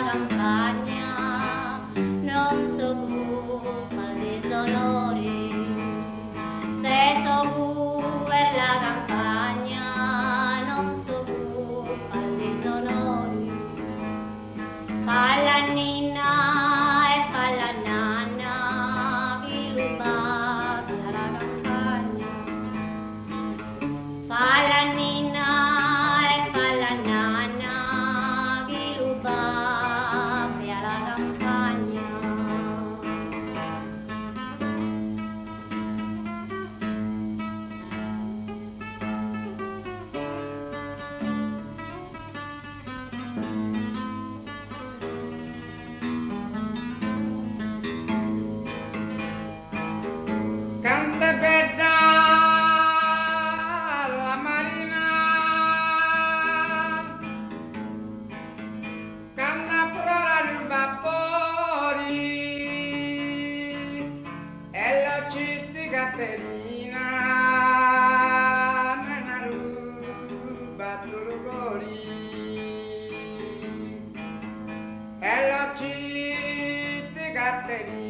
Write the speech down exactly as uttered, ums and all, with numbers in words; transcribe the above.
campagna, non so come gli sonori, se so per la campagna, non so come gli sonori, fa la nina e fa la nanna, chi ruba via la campagna, fa la nina e fa la nanna, chi ruba via la campagna. Canta bella la marina, canta flora il vapori, e la città Caterina, nella ruba turgori, e la città Caterina.